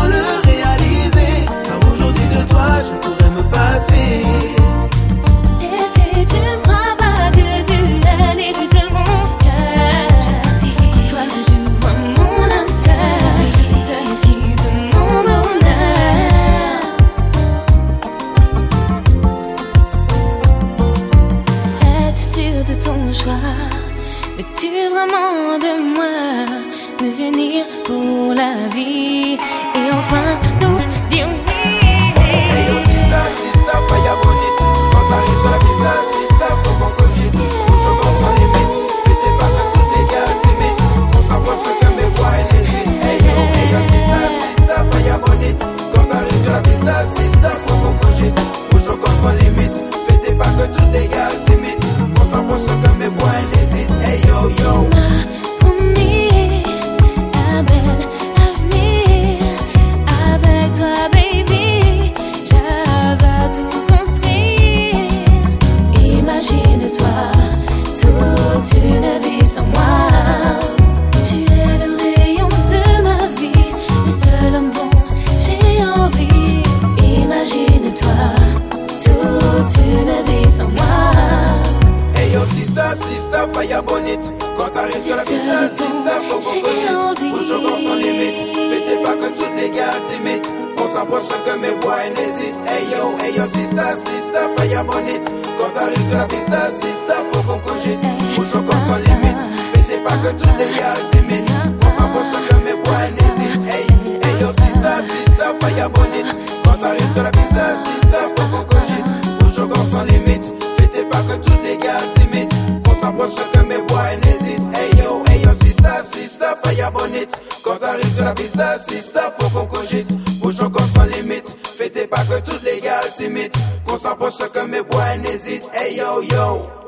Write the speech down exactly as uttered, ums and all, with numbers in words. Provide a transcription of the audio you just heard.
sans le réaliser. Car aujourd'hui de toi je pourrais me passer. Et si tu ne crois pas que tu es l'élite de mon cœur, je te dis, en toi je vois mon âme seule, celle qui veut mon bonheur. Es-tu sûr de ton choix? Veux-tu vraiment de moi? Nous unir pour la vie et enfin nous dire oui. Hey yo sista, sista, fire bonite. Quand t'arrives sur la pista, sista, faut qu'on cogite. Toujours qu'on sans limite. Fais tes pas que toutes les gars timides. On s'approche chacun mais bois et hésite. Hey yo, hey yo sista, sista, fire bonite. Quand t'arrives sur la pista, sista, faut qu'on cogite. Toujours qu'on sans limite. Fais tes pas que toutes les gars timides. On s'approche chacun mais bois et hésite. Hey yo, yo. Promis un bel avenir avec toi, baby. Je veux tout construire. Imagine-toi toute une vie sans moi. Tu es le rayon de ma vie, le seul homme dont j'ai envie. Imagine-toi toute une vie sans moi. Hey yo sista, sista, fire bonite. Quand t'arrives sur la pista, sista, faut qu'on cogite. Aujourd'hui sans limite. Fais tes pas que toutes les gars timides. On s'approche chacun mais bois et n'hésite. Hey yo, hey yo sista, sista, fire bonite. Quand t'arrives sur la pista, sista, faut qu'on cogite. Aujourd'hui sans limite. Fais tes pas que toutes les gars timides. On s'approche chacun mais bois et n'hésite. Hey, hey yo sista, sista, fire bonite. Quand t'arrives sur la pista, sista, faut qu'on cogite. Aujourd'hui sans limite. Fais tes pas que toutes les gars timides. On s'approche chacun mais bois et n'hésite. Hey yo, hey yo sista, sista, fire bonite. Quand t'arrives sur la pista, sista, faut qu'on cogite. Aujourd'hui sans limite. Fais tes pas que toutes les gars timides. Qu'on s'approche chacun mais bois et n'hésite. Hey yo yo.